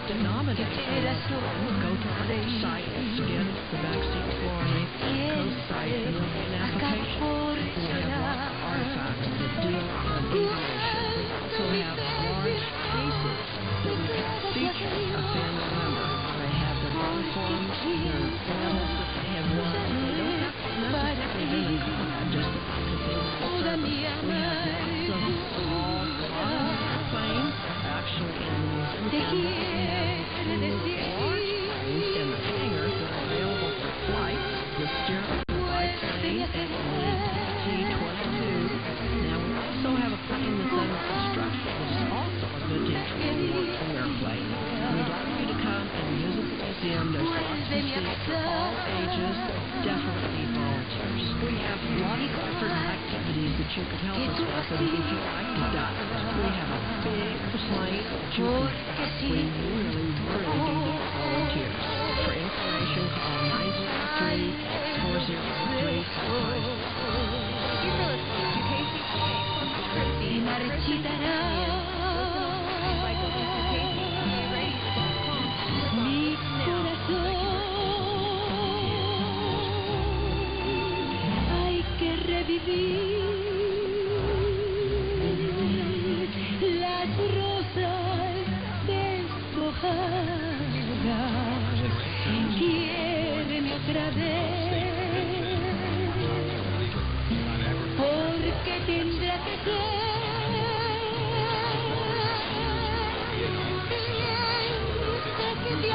denominator. Go to our site, scan the backseat floor length code site, and there'll be an application. We have lots of artifacts that deal with aviation. We also have large cases that we feature a family member. They have their uniforms, their medals that they have won. They don't have to necessarily been in combat, just the fact that they were in service. We have lots of small planes, actually in the museum. Large planes in the hangars that are available for flight. The Stirrup biplane and the T-22. Now we also have a plane that's under construction, which is also a vintage World War II airplane. We'd like you to come and visit the museum. There's lots of seats for all ages, definitely volunteers. We have lots of different activities that you can help us with, and if you like to dive, we have a big plane that you can have. We really need volunteers. For information, call 903-403-5. Las rosas deshojadas quieren otra vez, porque tendrá que ser que te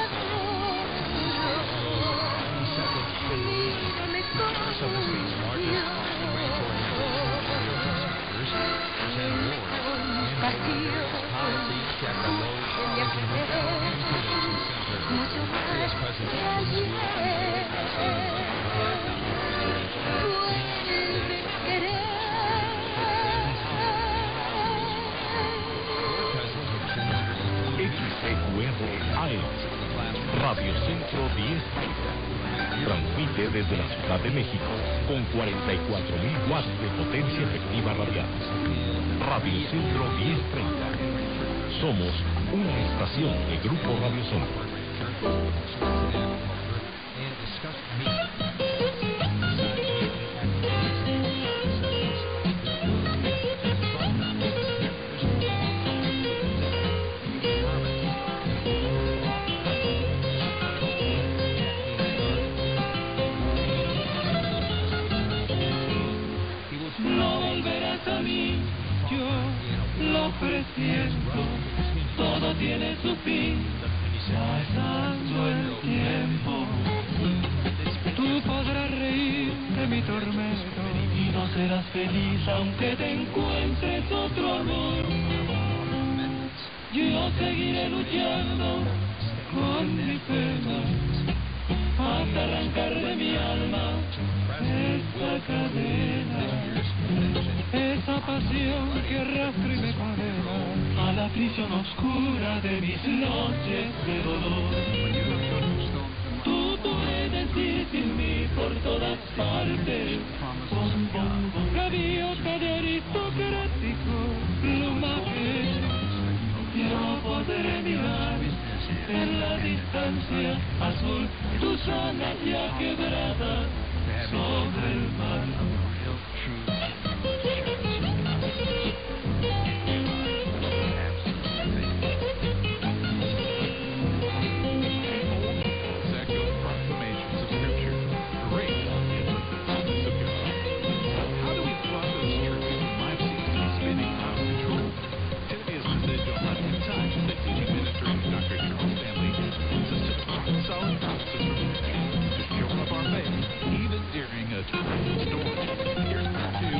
Radio Centro 1030. Transmite desde la Ciudad de México con 44.000 watts de potencia efectiva radial. Radio Centro 1030. Somos una estación de Grupo Radio Centro. Presiento, todo tiene su fin, pasando el tiempo. Tú podrás reír de mi tormento y no serás feliz aunque te encuentres otro amor. Yo seguiré luchando con mi pena hasta arrancar de mi alma esta cadena. Esa pasión que arrastra y me condena a la prisión oscura de mis noches de dolor. Tú puedes ir sin mí por todas partes, gaviota de aristocrático plumaje. Yo podré mirar en la distancia azul tus alas ya quebradas sobre el mar. Even during a storm, here's part 2.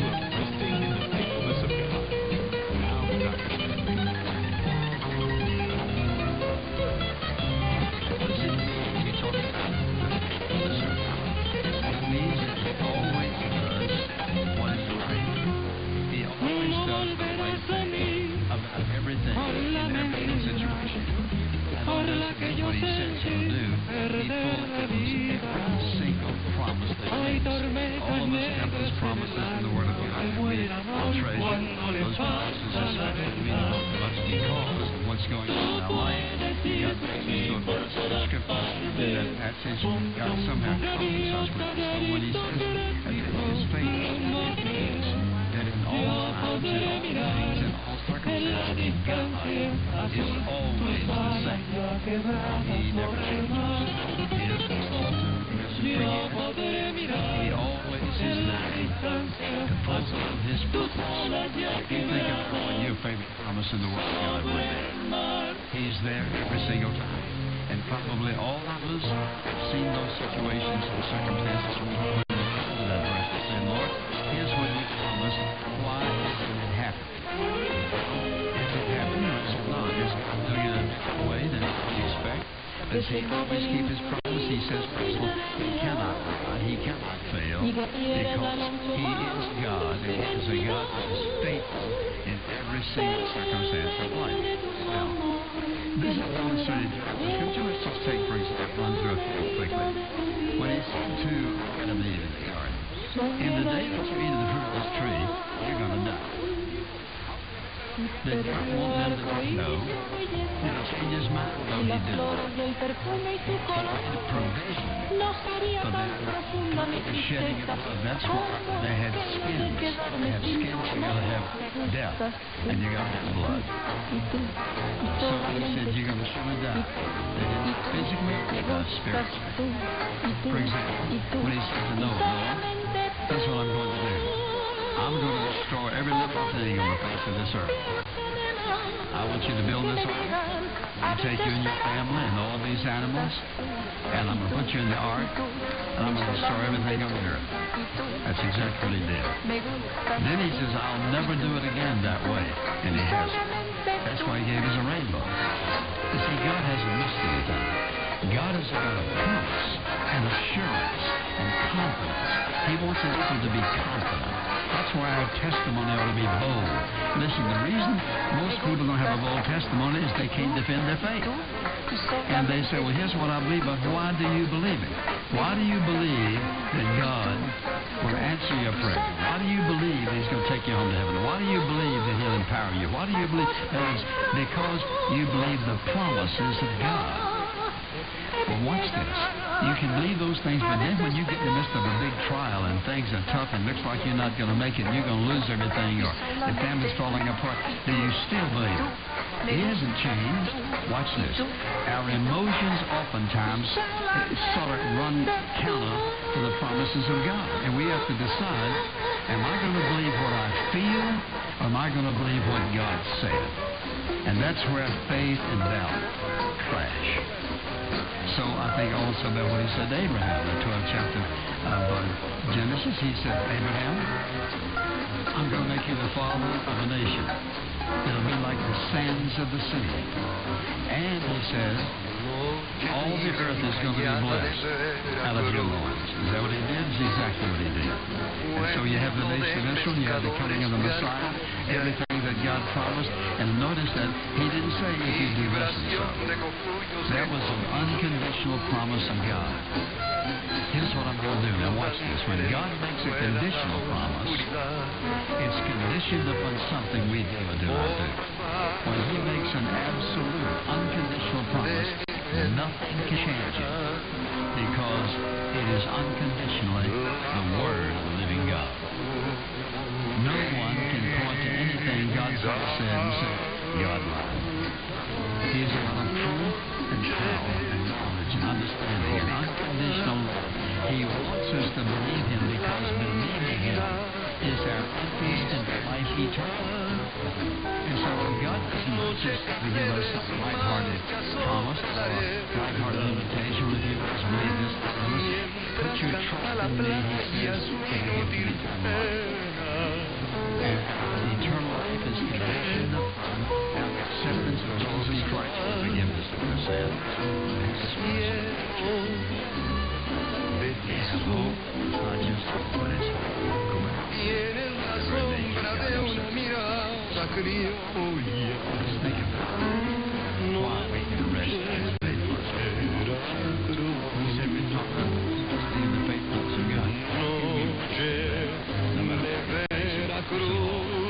says God somehow promised us with this. But when he says that his faith is that in all times, in all things, in all circumstances, God is always the same. He never changes. He is constant, he He always is there to fulfill his purpose. If you think of what your favorite promise in the Word of God would be, he's there every single time. And probably all of us have seen those situations and circumstances when we come to that verse and say, Lord, here's what you promised. Why isn't it happening? If it happened, I said, no, just doing it a different way than we expect. Does he always keep his promise? He says, he cannot lie. He cannot fail because he is God, and he is a God that is faithful in every single circumstance of life. Now, this is illustrated throughout the scripture. Let's just take, for example, run through a few quickly. When he said to Adam and Eve in the garden, in the day that you eat of the fruit of this tree, you're going to die. Did God want them to know? Did he change his mind? No, he didn't. He made a provision for them. The shedding of blood. That's why they had skins. They had skins, you're going to have death, and you're going to have blood. So he said, you're going to surely die. They didn't physically, spiritually. For example, when he said to Noah, here's what I'm going to do. I'm going to destroy every living thing on the face of this earth. I want you to build this ark and take you and your family and all these animals, and I'm going to put you in the ark, and I'm going to destroy everything on the earth. That's exactly what he did. Then he says, I'll never do it again that way, and he hasn't. That's why he gave us a rainbow. You see, God hasn't missed anything. God is a God of promise and assurance and confidence. He wants us to be confident. That's why our testimony ought to be bold. Listen, the reason most people don't have a bold testimony is they can't defend their faith. And they say, well, here's what I believe, but why do you believe it? Why do you believe that God will answer your prayer? Why do you believe he's going to take you home to heaven? Why do you believe that he'll empower you? Why do you believe? Because you believe the promises of God. Well, watch this. You can believe those things, but then when you get in the midst of a big trial and things are tough and looks like you're not going to make it and you're going to lose everything or the family's falling apart, do you still believe it? He hasn't changed. Watch this. Our emotions oftentimes sort of run counter to the promises of God. And we have to decide, am I going to believe what I feel or am I going to believe what God said? And that's where faith and doubt clash. So I think also about what he said to Abraham in the 12th chapter of Genesis. He said, Abraham, I'm going to make you the father of a nation. It'll be like the sands of the sea. And he says, all the earth is going to be blessed out of your loins. Is that what he did? It's exactly what he did. And so you have the nation of Israel, you have the coming of the Messiah, everything that God promised. And notice that he didn't say if you do this and so. That was an unconditional promise of God. Here's what I'm going to do. Now watch this. When God makes a conditional promise, it's conditioned upon something we do or do not do. When he makes an absolute, unconditional promise, nothing can change it because it is unconditionally the Word of the living God. No one can point to anything God said and say, God lied. He is a God of truth and power and knowledge and understanding and unconditional love. He wants us to believe him because believing him is our entrance into life eternal. And so God doesn't just give us a lighthearted promise or a lighthearted invitation with you. Just believe this promise. Put your trust in me, he says, and give you eternal life. And eternal life is conditioned upon our acceptance of Jesus Christ for forgiveness of our sins. It's hope. It's not just hope, but it's hope. Let's think about why we can rest in his faithfulness. He said we talk about the faithfulness of God. No matter what.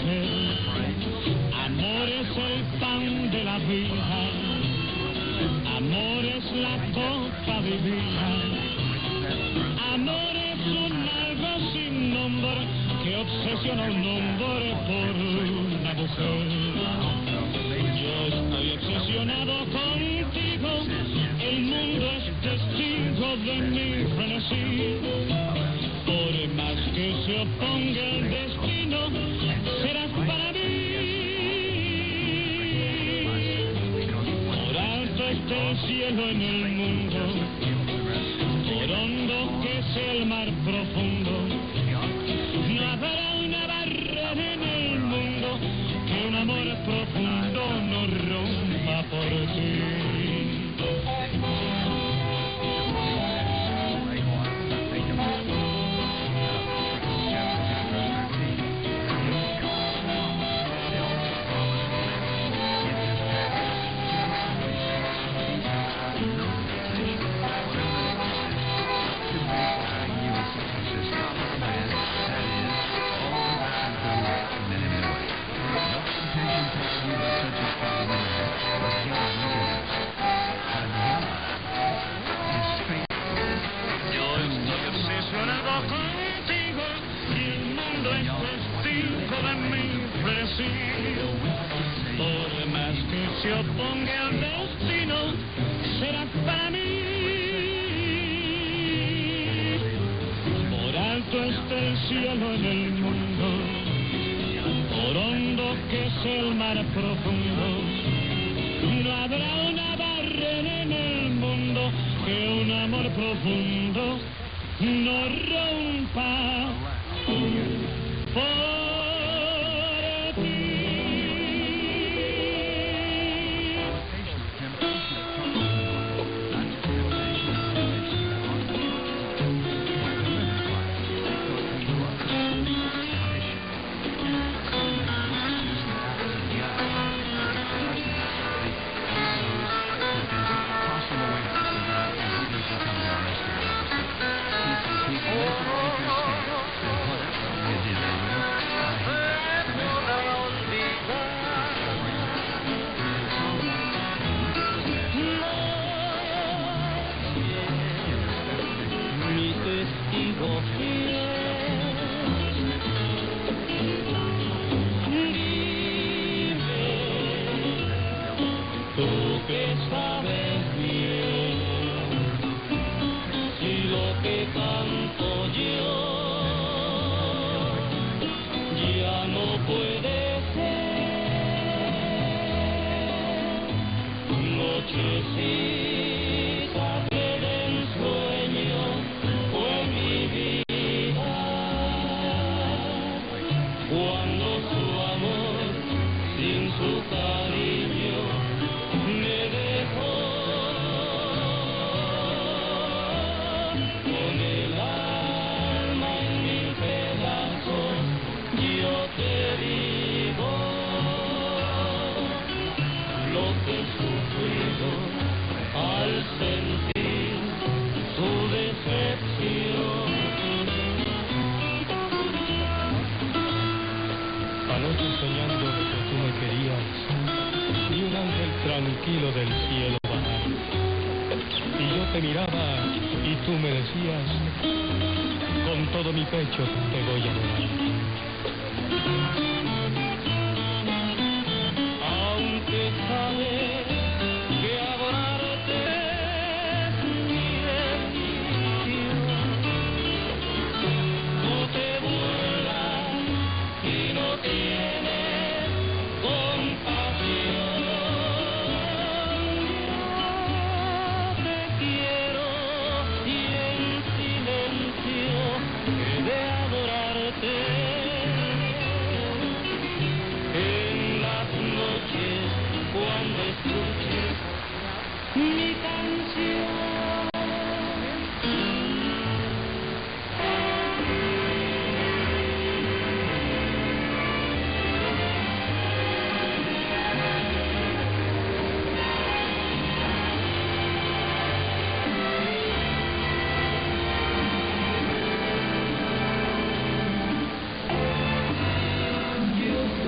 mujer. Amor es el pan de la vida, amor es la copa de vida, amor es un algo sin nombre que obsesiona a un hombre por una mujer. Yo estoy obsesionado contigo, el mundo es testigo de mi frenesí. Por más que se oponga el destino, serás para mí. Por alto está el cielo en el mundo, por hondo que es el mar profundo. No habrá una barrera en el mundo que un amor profundo no rompa por ti. Por más que se oponga al destino, será para mí. Por alto está el cielo en el mundo, por hondo que es el mar profundo. No habrá una barrera en el mundo que un amor profundo no rompa por tranquilo del cielo bajar. Y yo te miraba y tú me decías, con todo mi pecho te voy a adorar. Aunque sabes que adorarte es mi decisión, tú te burlas y no tienes compasión. Mi canción. Yo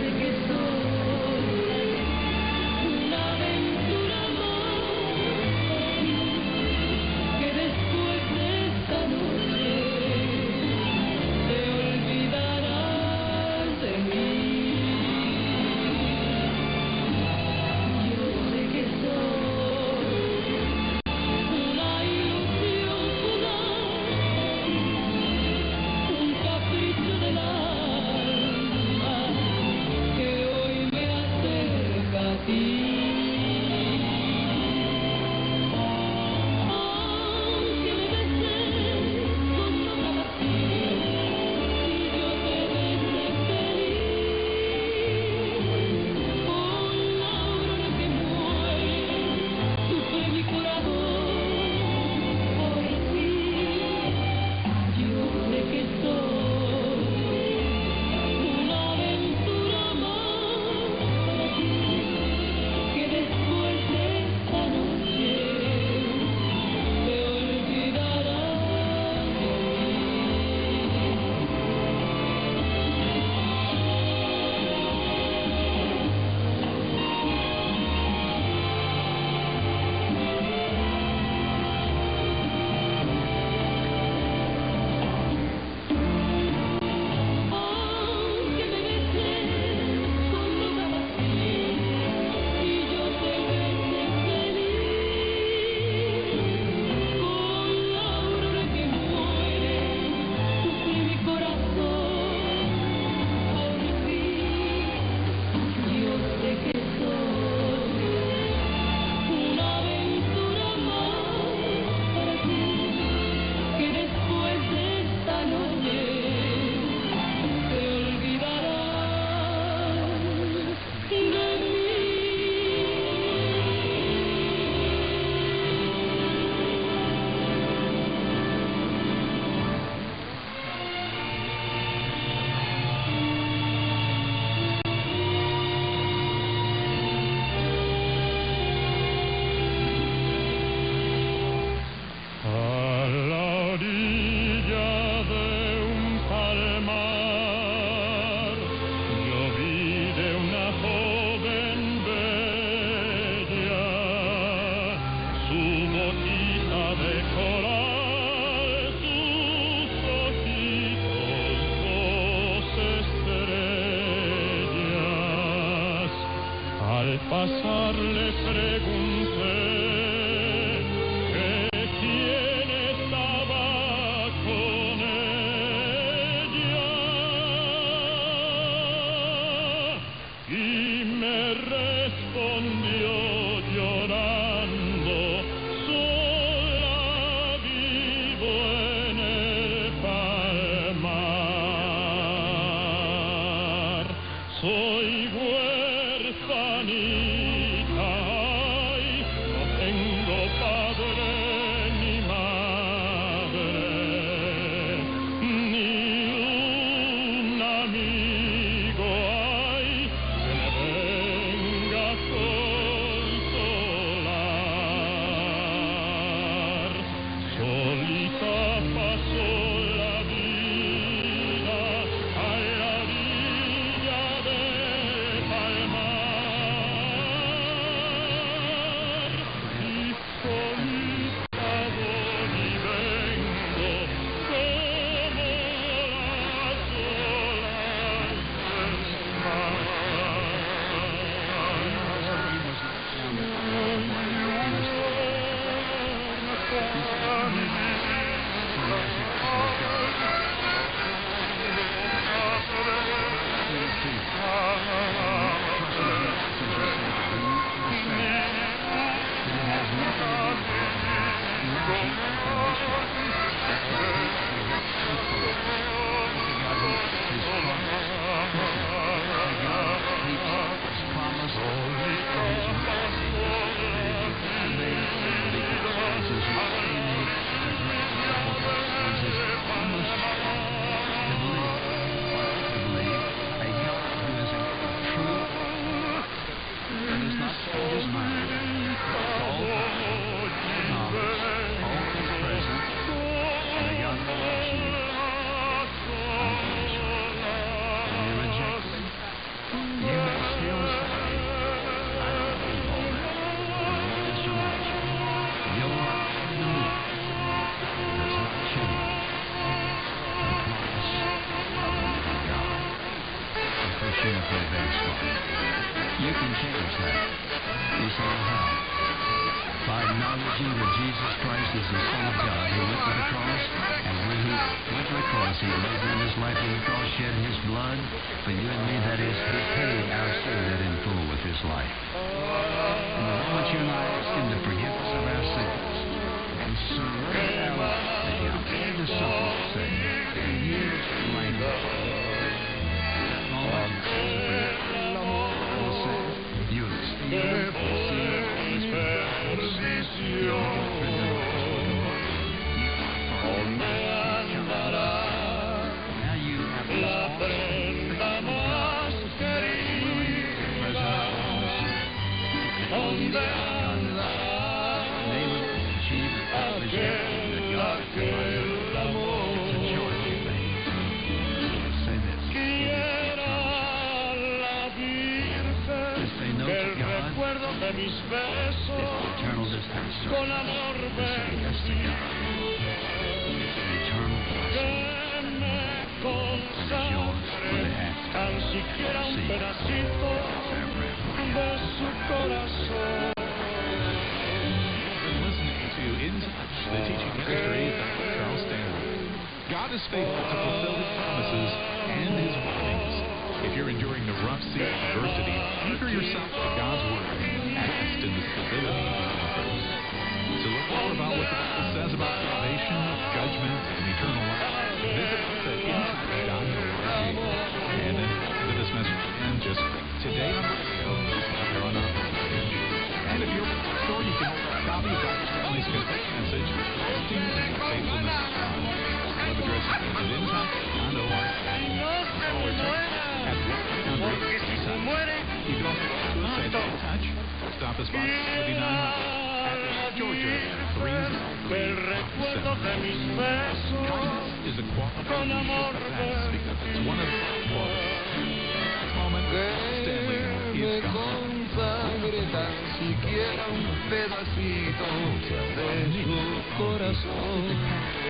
boquita de coral, tus ojitos, dos estrellas. Al pasar le pregunté que quién estaba con ella, y me respondió llorando: sola vivo en el palmar, soy huerfanita, ay, no tengo padre ni madre, ni un amigo, ay, que me venga a consolar. Solita pasó la vida a la orilla del palmar, y solita voy y vengo como las olas You can change that. You say how? By acknowledging that Jesus Christ is the Son of God who went to the cross, and when he went to the cross, he laid down his life on the cross, shed his blood for you and me. That is, he paid our sin debt in full with his life. And the moment you and I ask him the forgiveness of our sins and surrender our life to him, and the psalm say, and years later, all our sins are forgiven. We'll say, you experience the sin of this de mis besos con amor bendito, que me consagre tan siquiera un pedacito de su corazón. Listening to In Touch, the teaching ministry of Dr. Charles Stanley. God is faithful to fulfill his promises and his warnings. If you're enduring the rough sea of adversity, anchor yourself to God's word. Rest in the stability he offers. To learn more about what the Bible says about salvation, judgment, and eternal life, visit us at intouch.org. And then listen to this message again just today on the radio, here on our page. And if you're at the store, you can order a copy of Dr. Stanley's confession message, Resting in the Faithfulness of God. Web address is intouch.org. Or text at 1-800-SIGN. You can also say In Touch. Stop us by 79 at Georgia 30307. Kindness is a quality we should possess because it's one of the qualities. This moment, Stanley is God. pedacito de su corazón.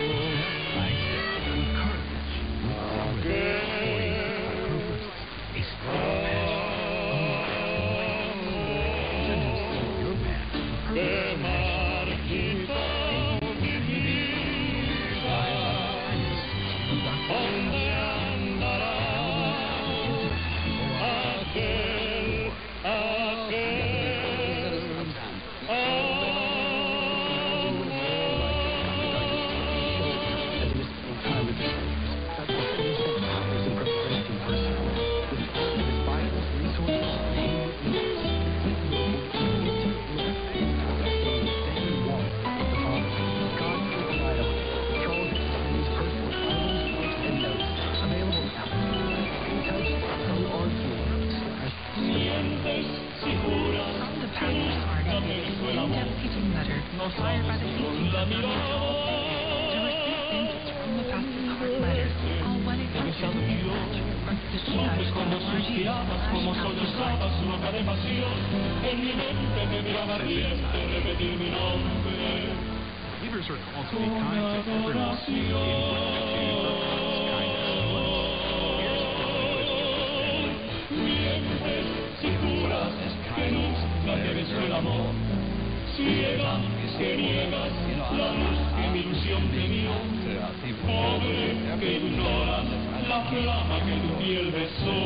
Inspired by the teachings of the to receive benefits from the Apostles' Heart letters, call 1-800-DISPATCH or dispatch como sollozabas loca de pasión, en mi mente me miraba ardiente repetir mi nombre. Believers are called to be kind to everyone in gratitude for God's kindness. Here's how Mientes si juras que nunca te besó el amor. Ciega que niegas la luz que mi ilusión te dio. Pobre que ignoras la flama que tu piel besó.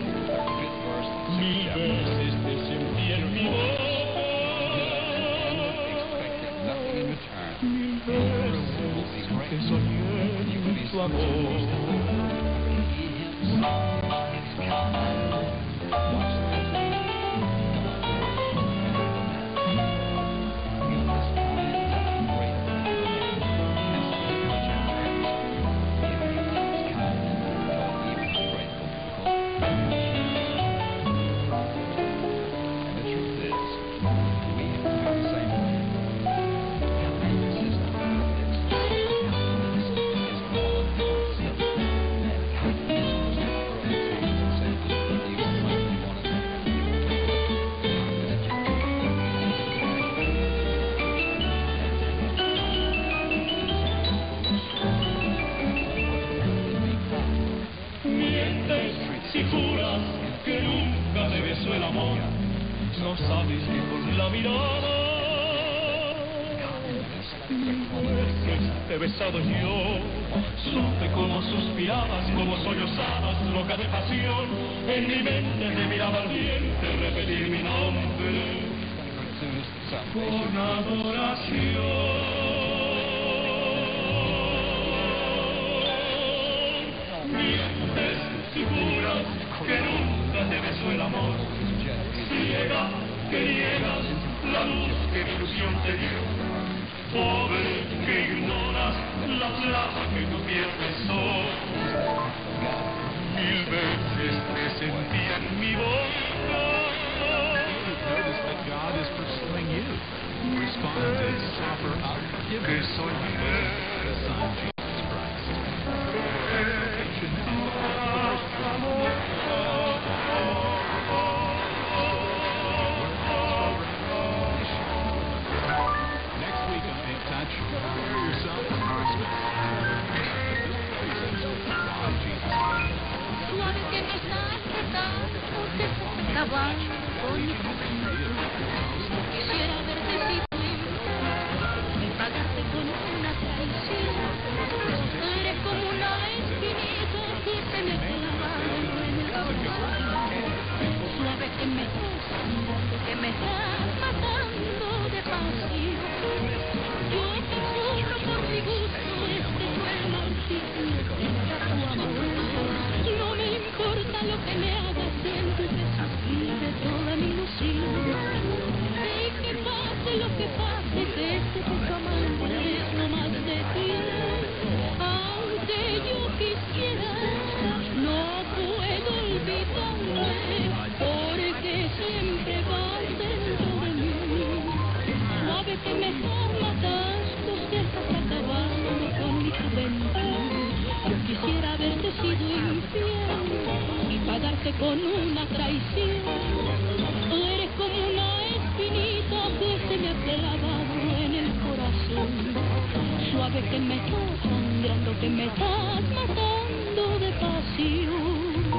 1000 veces te sentí en mi boca. 1000 veces que soñé tu amor. No sabes que con la mirada te he besado yo. Supe cómo suspirabas, cómo sollozabas, loca de pasión. En mi mente te miraba ardiente repetir mi nombre con adoración. Mientes si juras que nunca te besó el amor. Ciega que niegas la luz que mi ilusión te dio. Pobre que ignoras la flama que tu piel besó. 1000 veces te sentí en mi boca. notice that God is pursuing you. Respond to His offer of forgiveness by believing His Son, Jesus Christ. Salvation now. Next week on In Touch, prepare yourself for Christmas. Suave que me estás tratando, te estás acabando con mi juventud. Quisiera verte vivir y pagarte con una traición. Eres como una espinita que se me clava en el corazón. Suave que me estás matando de pasión. Yo te juro por mi gusto, este fue el martirio de tu amor. No me importa lo que me hagas, siempre te sufrir de toda mi ilusión. Y que pase lo que pase, que este pecho amante es no más de ti. Aunque yo quisiera, no puedo olvidarme, porque siempre vas dentro de mí. Suave que me estás matando, te estás acabando con mi juventud. Yo quisiera haberte sido infiel y pagarte con una traición. Tú eres como una espinita que se me Suave que me estás sangrando, que me estás matando de pasión.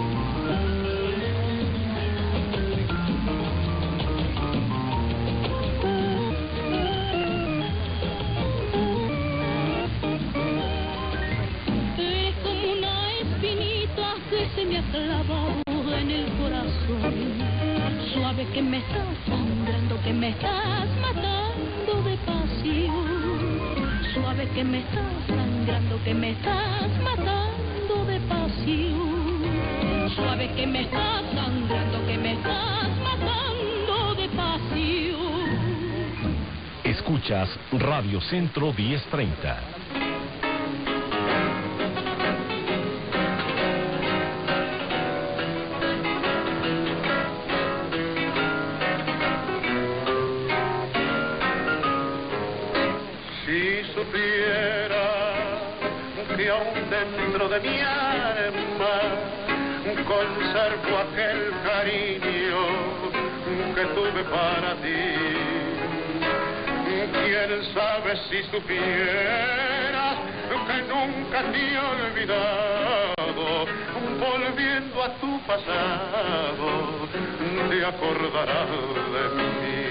Es como una espinita que se me ha clavado en el corazón. Suave que me estás sangrando, que me estás matando de pasión. Suave que me estás sangrando, que me estás matando de pasión. Suave que me estás sangrando, que me estás matando de pasión. Escuchas Radio Centro 1030. Que aún dentro de mi alma conservo aquel cariño que tuve para ti. Quién sabe si supieras que nunca te he olvidado, volviendo a tu pasado te acordarás de mí.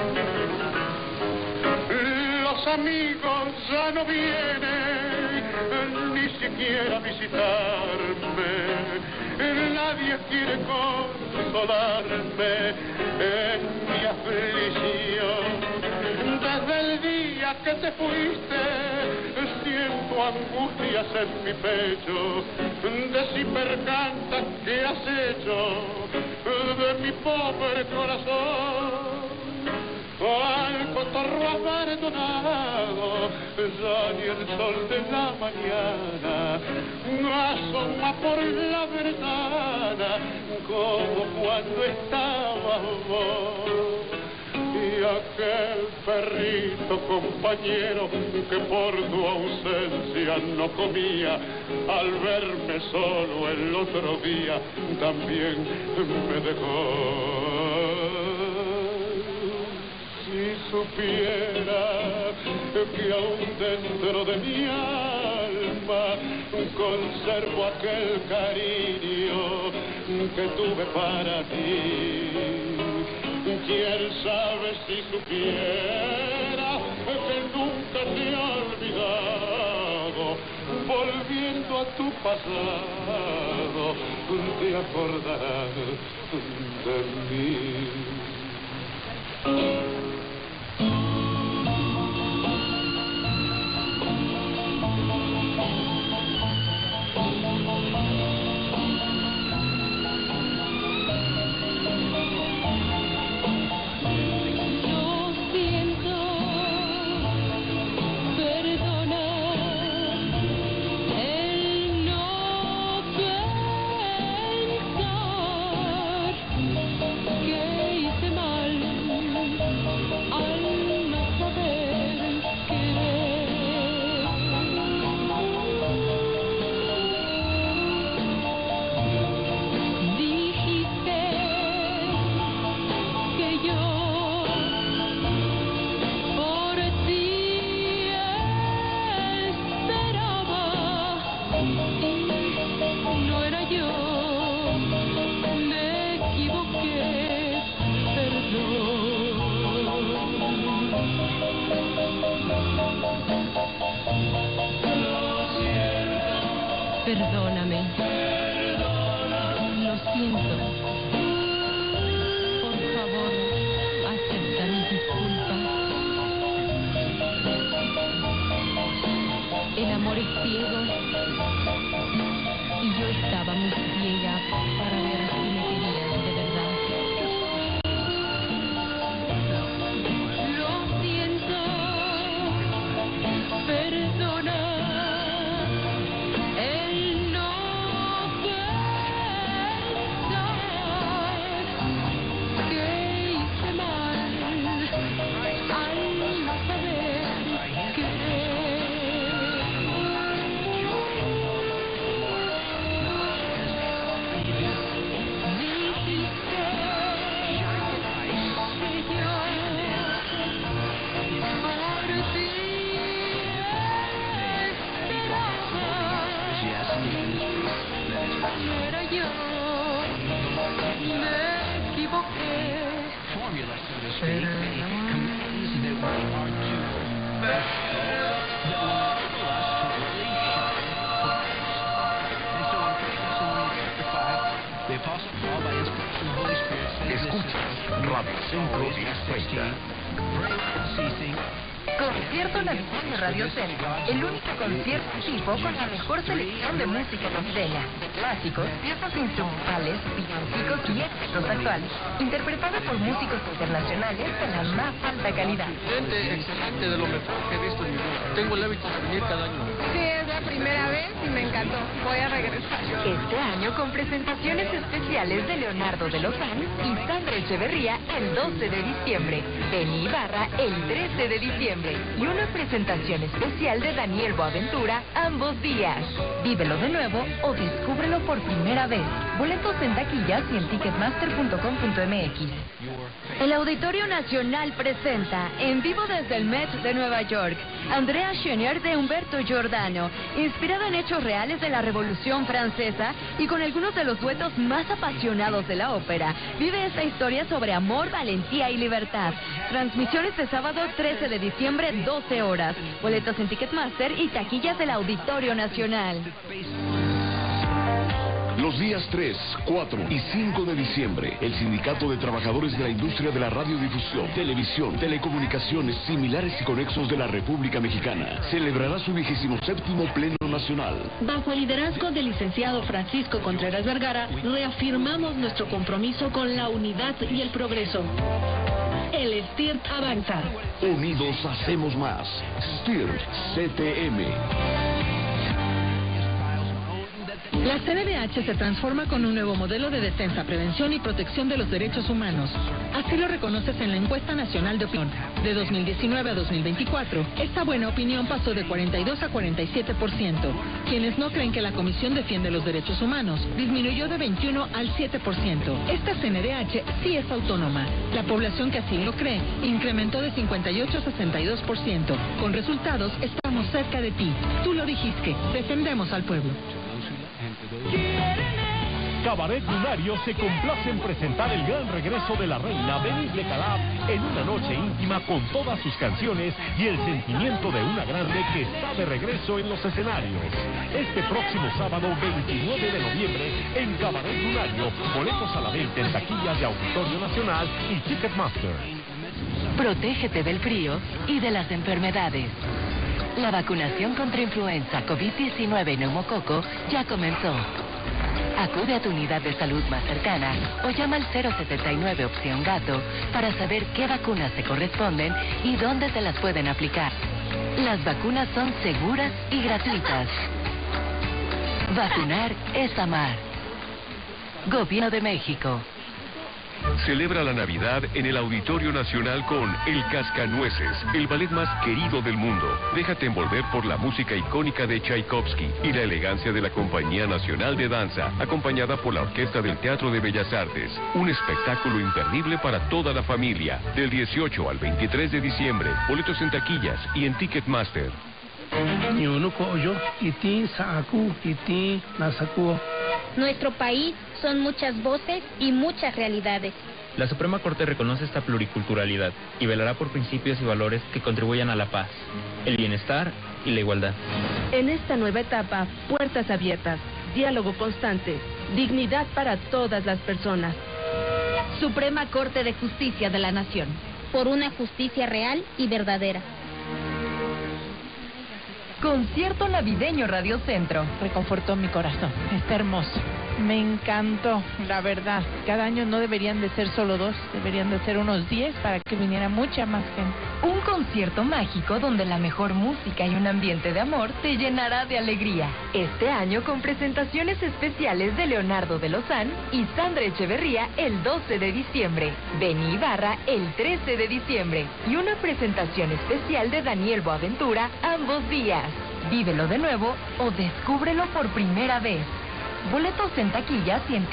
Los amigos ya no vienen ni siquiera a visitarme, nadie quiere consolarme en mi aflicción. Desde el día que te fuiste siento angustias en mi pecho, de si percantas que has hecho de mi pobre corazón. Al cotorro abandonado, ya ni el sol de la mañana asoma por la ventana como cuando estabas vos. Y aquel perrito compañero que por tu ausencia no comía, al verme solo el otro día también me dejó. Si supiera que aún dentro de mi alma conservo aquel cariño que tuve para ti. Quién sabe si supiera que nunca te he olvidado, volviendo a tu pasado te acordarás de mí. Perdóname. Lo siento. Por favor, acepta mis disculpas. El amor es ciego y yo estaba muy ciega para ver si me querías de verdad. Lo siento. Perdona. state commands that we are to that will enable us to really shine for Christ. And so in 1 Thessalonians chapter 5, the Apostle Paul, by inspiration of the Holy Spirit, says this: Escuchas Radio Centro 1030. pray without ceasing. Concierto Navideño Radio Centro, el único concierto tipo con la mejor selección de música navideña, clásicos, piezas instrumentales, villancicos y éxitos actuales, interpretada por músicos internacionales de la más alta calidad. Excelente, de lo mejor que he visto en mi vida. Tengo el hábito de venir cada año. Sí, es la primera vez y me encantó. Voy a regresar. Este año con presentaciones especiales de Leonardo de Lozán y Sandra Echeverría el 12 de diciembre, Benny Ibarra el 13 de diciembre y una presentación especial de Daniel Boaventura ambos días. Vívelo de nuevo o descúbrelo por primera vez. Boletos en taquillas y en ticketmaster.com.mx. El Auditorio Nacional presenta, en vivo desde el Met de Nueva York, Andrea Chenier de Humberto Giordano, inspirada en hechos reales de la Revolución Francesa y con algunos de los duetos más apasionados de la ópera. Vive esta historia sobre amor, valentía y libertad. Transmisiones de sábado 13 de diciembre, 12 horas. Boletos en Ticketmaster y taquillas del Auditorio Nacional. Los días 3, 4 y 5 de diciembre, el Sindicato de Trabajadores de la Industria de la Radiodifusión, Televisión, Telecomunicaciones Similares y Conexos de la República Mexicana celebrará su 27º Pleno Nacional. Bajo el liderazgo del licenciado Francisco Contreras Vergara, reafirmamos nuestro compromiso con la unidad y el progreso. El STIRT avanza. Unidos hacemos más. STIRT CTM. La CNDH se transforma con un nuevo modelo de defensa, prevención y protección de los derechos humanos. Así lo reconoces en la encuesta nacional de opinión. De 2019 a 2024, esta buena opinión pasó de 42 a 47%. Quienes no creen que la Comisión defiende los derechos humanos disminuyó de 21 al 7%. Esta CNDH sí es autónoma. La población que así lo cree incrementó de 58 a 62%. Con resultados, estamos cerca de ti. Tú lo dijiste. Defendemos al pueblo. Cabaret Lunario se complace en presentar el gran regreso de la reina Denise de Calaf en una noche íntima con todas sus canciones y el sentimiento de una grande que está de regreso en los escenarios. Este próximo sábado 29 de noviembre en Cabaret Lunario, boletos a la venta en taquillas de Auditorio Nacional y Ticketmaster. Protégete del frío y de las enfermedades. La vacunación contra influenza, COVID-19 y neumococo ya comenzó. Acude a tu unidad de salud más cercana o llama al 079 opción gato para saber qué vacunas te corresponden y dónde te las pueden aplicar. Las vacunas son seguras y gratuitas. Vacunar es amar. Gobierno de México. Celebra la Navidad en el Auditorio Nacional con El Cascanueces, el ballet más querido del mundo. Déjate envolver por la música icónica de Tchaikovsky y la elegancia de la Compañía Nacional de Danza, acompañada por la Orquesta del Teatro de Bellas Artes. Un espectáculo imperdible para toda la familia. Del 18 al 23 de diciembre. Boletos en taquillas y en Ticketmaster. Nuestro país son muchas voces y muchas realidades. La Suprema Corte reconoce esta pluriculturalidad y velará por principios y valores que contribuyan a la paz, el bienestar y la igualdad. En esta nueva etapa, puertas abiertas, diálogo constante, dignidad para todas las personas. Suprema Corte de Justicia de la Nación. Por una justicia real y verdadera. Concierto Navideño Radio Centro. Reconfortó mi corazón. Está hermoso. Me encantó, la verdad. Cada año no deberían de ser solo 2, deberían de ser unos 10 para que viniera mucha más gente. Un concierto mágico donde la mejor música y un ambiente de amor te llenará de alegría. Este año con presentaciones especiales de Leonardo de Lozán y Sandra Echeverría el 12 de diciembre, Benny Ibarra el 13 de diciembre y una presentación especial de Daniel Boaventura ambos días. Vívelo de nuevo o descúbrelo por primera vez. Boletos en taquillas y en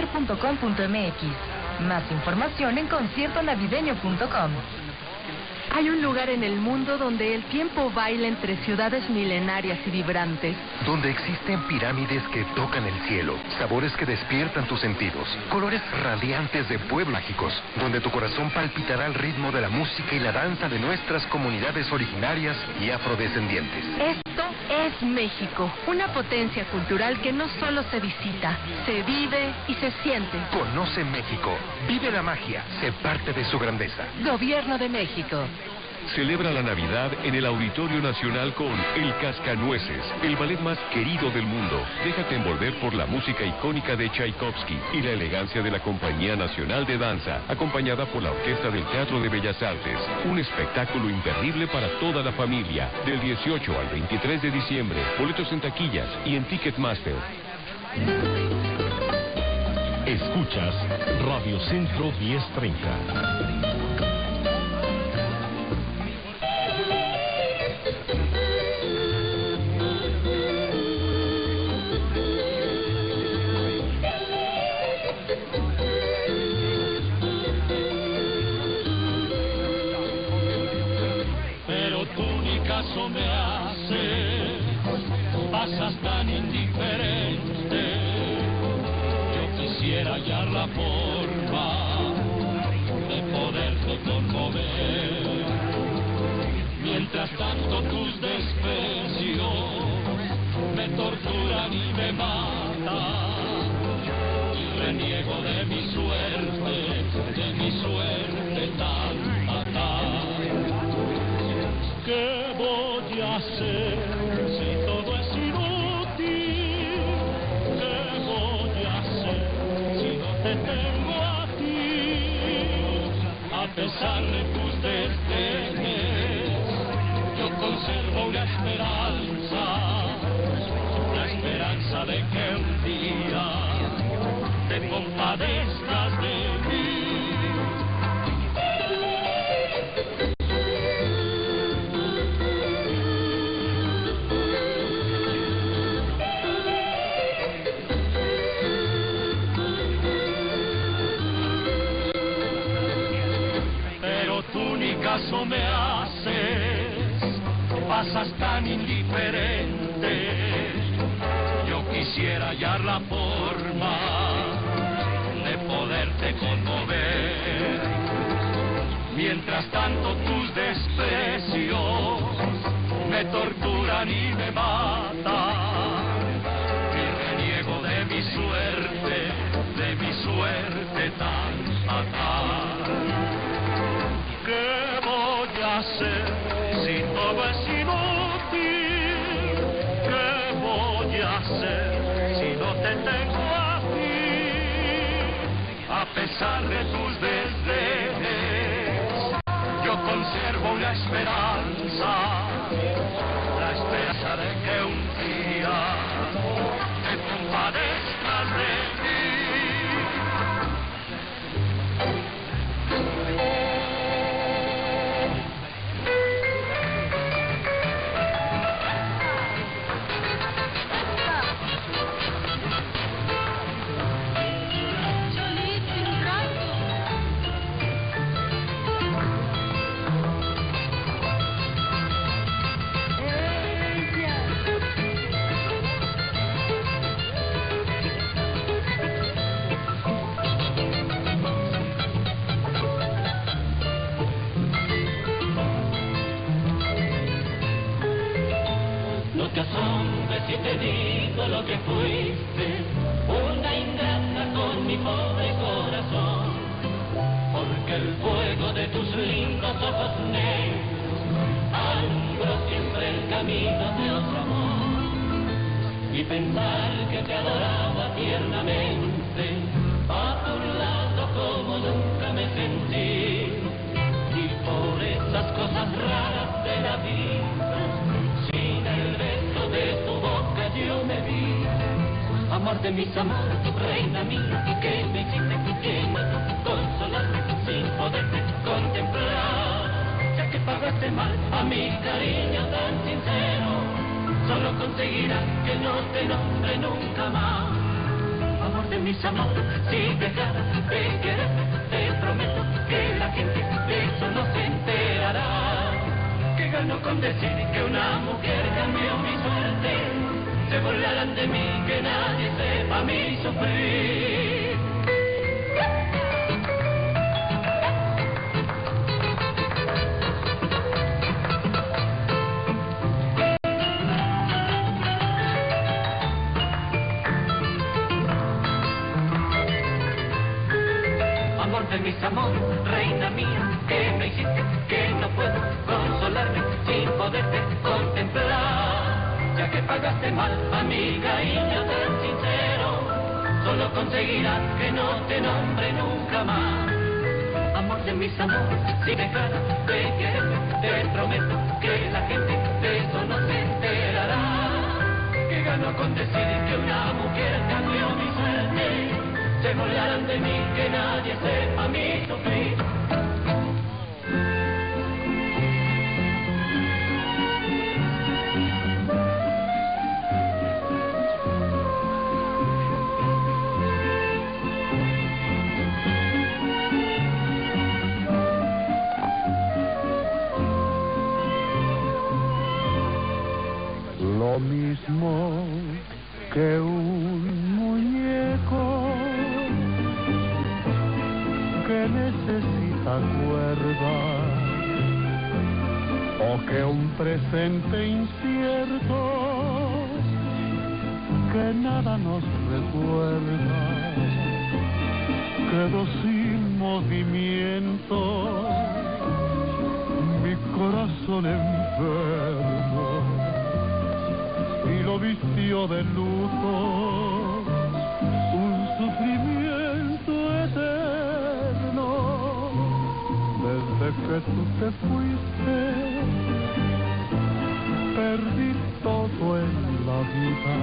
ticketmaster.com.mx. Más información en conciertonavideño.com. Hay un lugar en el mundo donde el tiempo baila entre ciudades milenarias y vibrantes. Donde existen pirámides que tocan el cielo, sabores que despiertan tus sentidos, colores radiantes de pueblos mágicos, donde tu corazón palpitará al ritmo de la música y la danza de nuestras comunidades originarias y afrodescendientes. Esto es México, una potencia cultural que no solo se visita, se vive y se siente. Conoce México, vive la magia, sé parte de su grandeza. Gobierno de México. Celebra la Navidad en el Auditorio Nacional con El Cascanueces, el ballet más querido del mundo. Déjate envolver por la música icónica de Tchaikovsky y la elegancia de la Compañía Nacional de Danza, acompañada por la Orquesta del Teatro de Bellas Artes. Un espectáculo imperdible para toda la familia, del 18 al 23 de diciembre. Boletos en taquillas y en Ticketmaster. Escuchas Radio Centro 1030. Caso me hace, pasas tan indiferente. Yo quisiera hallar la forma de poderte conmover. Mientras tanto tus desprecios me torturan y me matan. Y reniego de mi suerte tan fatal. ¿Qué voy a hacer si todo es inútil? ¿Qué voy a hacer si no te tengo a ti? A pesar de tus desdenes, yo conservo una esperanza, la esperanza de que un día te compadezcas de mí. Caso me haces, pasas tan indiferente. Yo quisiera hallar la forma de poderte conmover. Mientras tanto tus desprecios me torturan y me matan. Y reniego de mi suerte tan fatal. ¿Qué voy a hacer si todo es inútil? ¿Qué voy a hacer si no te tengo a ti? A pesar de tus desdenes, yo conservo una esperanza, la esperanza de que un día te compadezcas de mí. Si te digo lo que fuiste, una ingrata con mi pobre corazón, porque el fuego de tus lindos ojos negros alumbró siempre el camino de otro amor, y pensar que te adoraba tiernamente, a tu lado como nunca me sentí, y por esas cosas raras de la vida, sin el beso de tu boca yo me vi. Amor de mis amores, tu reina mía, y que me hiciste que me consolarme sin poderte contemplar. Ya que pagaste mal a mi cariño tan sincero, solo conseguirás que no te nombre nunca más. Amor de mis amores, si dejaras de quererte, te prometo que la gente de eso no se enterará. gano con decir que una mujer cambió mi suerte? Se burlarán de mí, que nadie sepa mi sufrir. Amor de mis amores, reina mía, que me hiciste, que no puedo consolarme sin poderte contemplar. Ya que pagaste mal a mi cariño tan sincero, solo conseguirás que no te nombre nunca más. Amor de mis amores, si dejas de quererte, te prometo que la gente de eso no se enterará. Que gano con decir que una mujer cambió mi suerte. Se burlarán de mí, que nadie sepa mi sufrir. Lo mismo que un muñeco que necesita cuerda, o que un presente incierto que nada nos recuerda, quedó sin movimiento mi corazón enfermo y lo vistió de luto un sufrimiento eterno. Desde que tú te fuiste, perdí todo en la vida,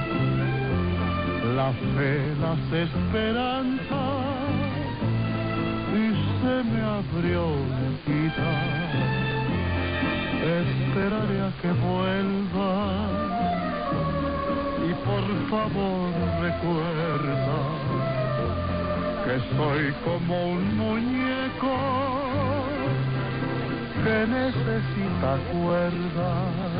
la fe, las esperanzas, y se me abrió la vida. Esperaré a que vuelva y por favor recuerda que soy como un muñeco que necesita cuerda.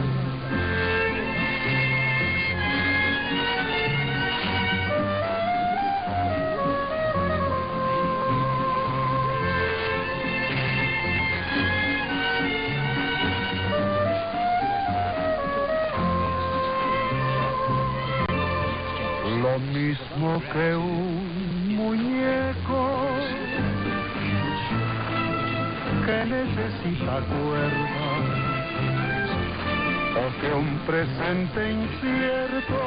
Lo mismo que un muñeco que necesita cuerda, o que un presente incierto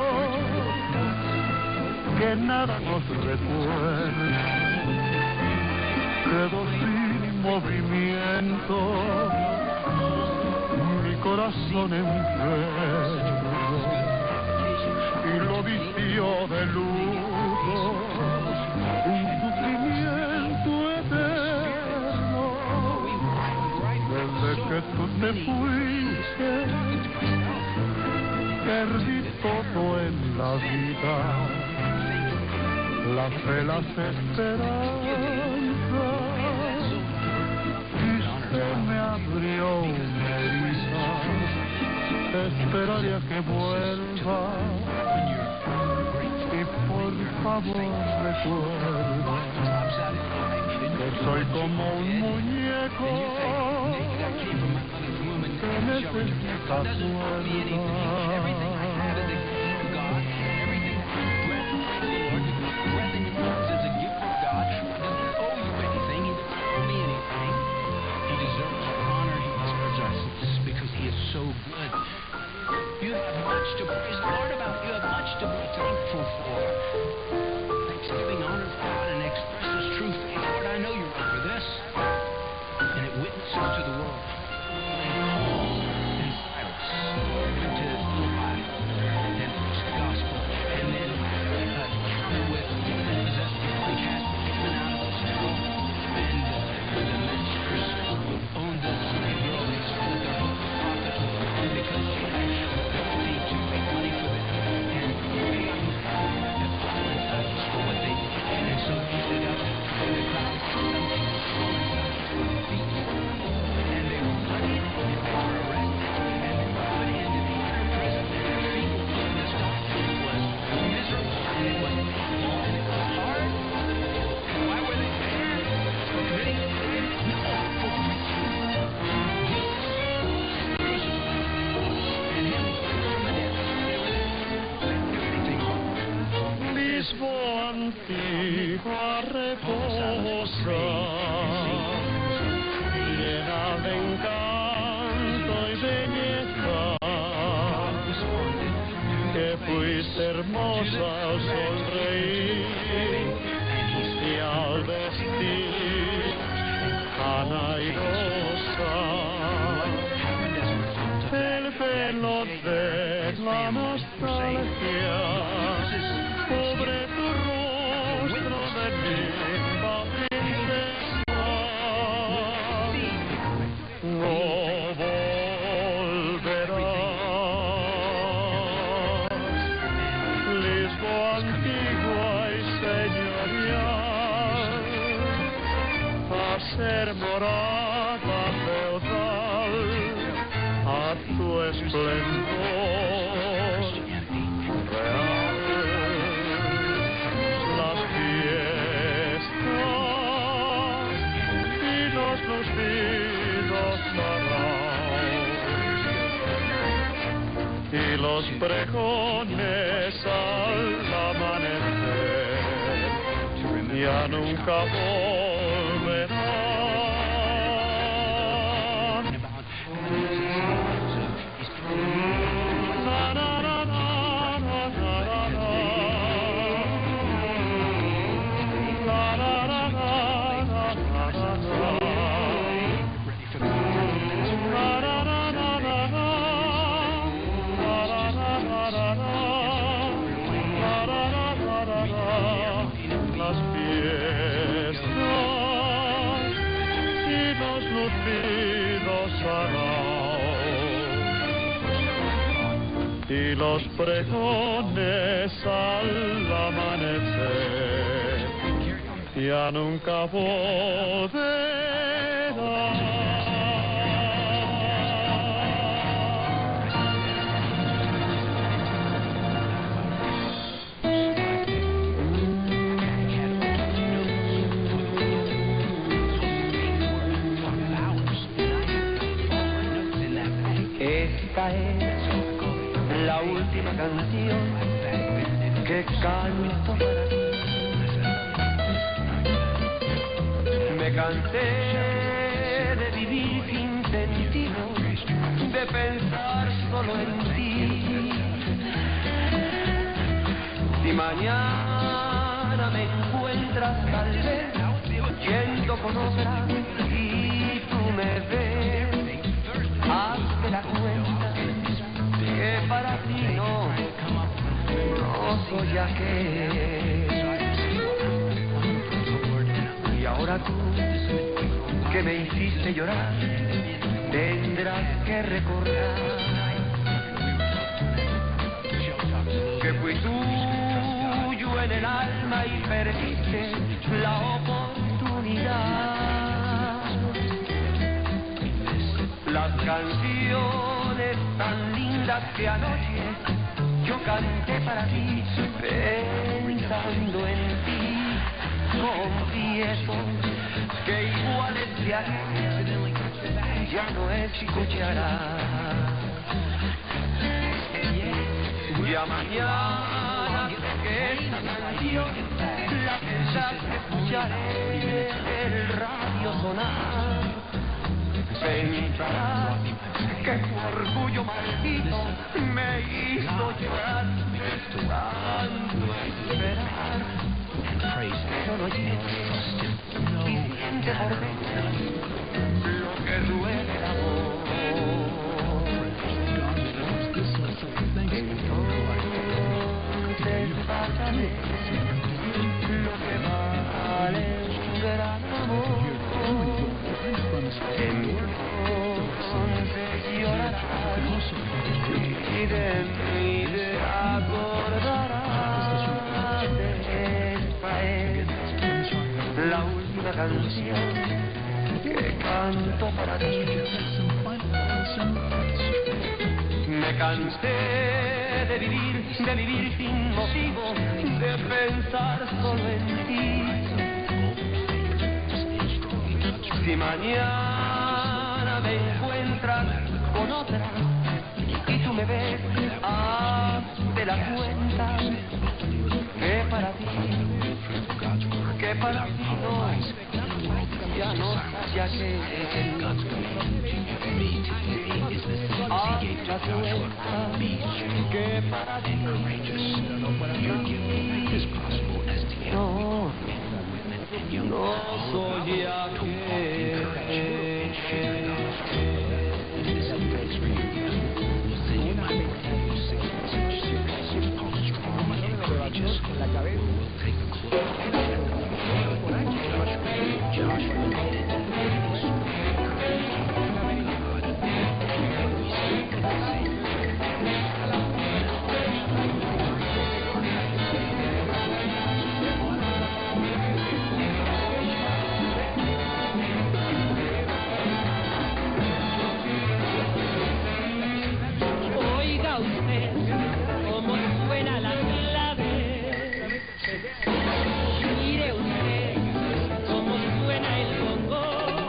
que nada nos recuerda, quedó sin movimiento mi corazón enfermo y lo vistió de luto un sufrimiento eterno. Desde que tú te fuiste, perdí todo en la vida, la fe, las esperanzas, y se me abrió una herida. Esperaré a que vuelva y por favor recuerda que soy como un muñeco que necesita cuerda. You have much to praise the Lord about. You have much to be thankful for. Thanksgiving honors God and expresses true faith. Lord, I know you're over this. And it witnesses to the world. Paul and Silas went to Philippi and preached the gospel. And then with possessed demon cast the demon out of the stone. And the masters owned the slave girl. They sold their whole profit because she had to make money for them. And they got paz reposa, llena de encanto y belleza, que fuiste hermosa al sonreír y al vestir tan airosa. El velo de la nostalgia sobre tu rostro de linda princesa. No volverás, Lisboa antigua y señorial, a ser morada feudal, a tu esplendor real. Las fiestas y los lucidos sarraos y los pregones al amanecer ya nunca volverán. Las fiestas y los lucidos sarraos y los pregones al amanecer ya nunca volverán. Esta es la última canción que canto para ti. Me cansé de vivir sin sentido, de pensar solo en ti. Si mañana me encuentras tal vez yendo con otra y tú me ves, hazte la cuenta que para ti no soy aquel. Y ahora tú, que me hiciste llorar, tendrás que recordar que fui tuyo en el alma y perdiste la oportunidad. Las canciones tan lindas que anoche yo canté para ti, pensando en ti, confieso que iguales de ayer ya no escucharás. Ya mañana sé que esta canción la tendrás que escuchar en el radio sonar. Pensarás que tu orgullo maldito me hizo llorar, tanto esperar. Solo llores y siente por dentro lo que duele el amor. Entonces pásame lo que vale un gran amor. Entonces llorarás y de mí te acordarás. Esta es la última canción que canto para ti. Me cansé de vivir sin motivo, de pensar solo en ti. Si mañana me encuentras con otra y tú me ves, hazte la cuenta que para ti God's command to you and me today is the same as he gave to Joshua. Be strong and courageous. Your gift is possible as together we all men, women, and young men all around the world to walk in courage and share God's truth. This advice for you. We'll send you my brand new 6-message series called Strong and Courageous, where we'll take a closer look at Joshua needed to be strong and courageous. God, we speak of the same. Oiga usted cómo suena la clave. Mire usted cómo suena el bongo.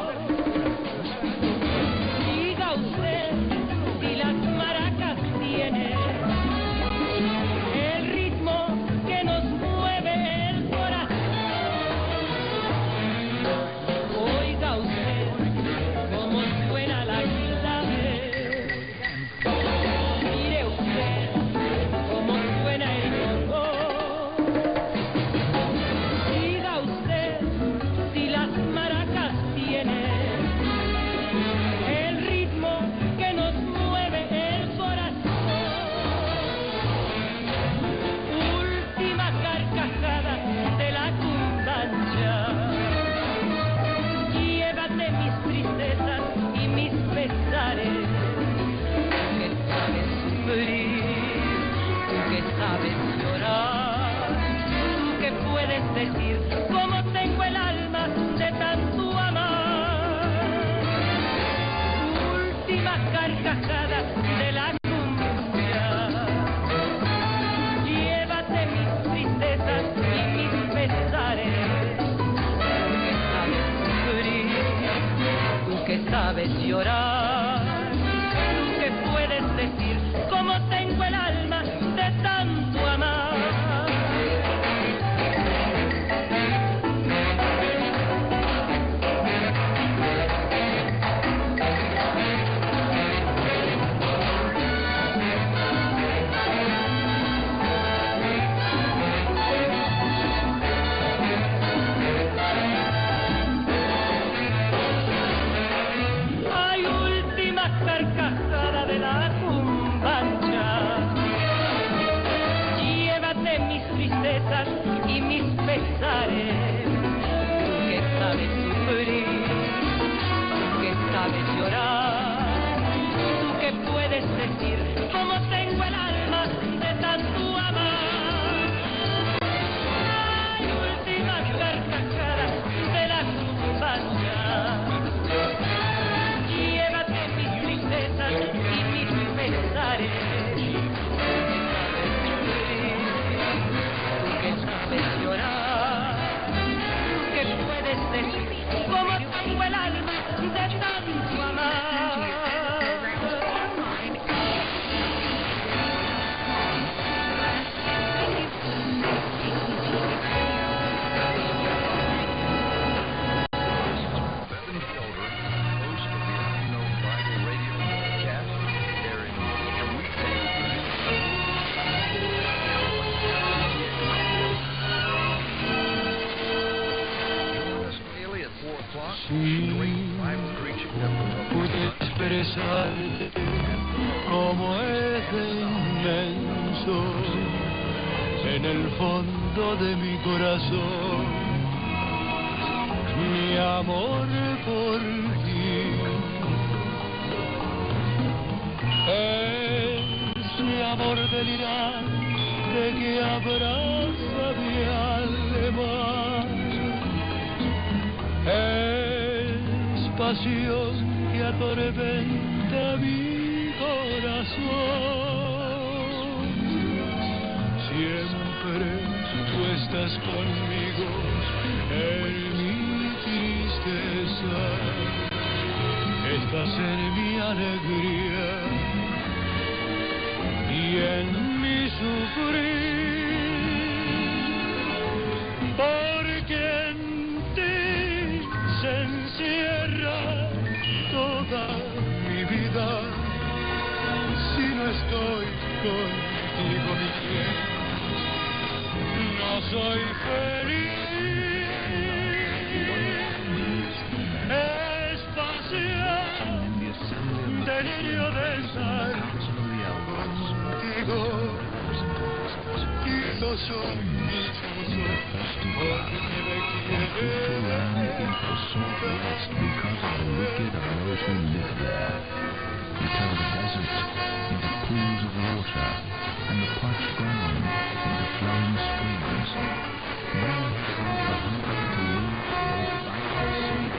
Diga usted si las maracas tienen el ritmo que nos mueve el corazón. Oiga usted cómo suena la clave. Mire usted cómo suena el bongo. Diga usted si las maracas tienen el ritmo que nos mueve el corazón. Última carcajada de la cumbancha. Llévate mis tristezas y mis pesares. Que sabes sufrir, tú que sabes llorar, tú que puedes decir cómo tengo el alma de tanto amar. Última carcajada de la cumbia. Llévate mis tristezas y mis pesares. Tú que sabes llorar, tú que puedes decir cómo tengo el alma de tanto amar. Ay, última carcajada de la cumbancha. Llévate mis tristezas y mis pesares. Tú que sabes sufrir, tú que sabes llorar, tú que puedes decir cómo tengo el alma de tanto amar. Ay, última carcajada de la cumbancha. Llévate mis tristezas y mis pesares. Tú que sabes llorar, tú que puedes decir cómo tengo el alma de tanto amar. Bevan Felder, host of the Unknown Bible Radio broadcast, airing each weekday. Join us daily at 4 o'clock for some great Bible preaching that will help pude you expresarte como es de inmenso en el fondo de mi corazón, mi amor por ti. Ese amor delirante que abraza mi alma, es pasión que atormenta mi corazón. Siempre tú estás conmigo en mi tristeza, estás en mi alegría y en mi sufrir, porque en ti se encierra contigo, mi bien. No soy feliz. Es pasión, delirio de estar contigo. Dichoso, dichoso, porque me quieres. Because of the wicked of those who live there. You turn the desert into pools of water, and the parched ground into flowing streams.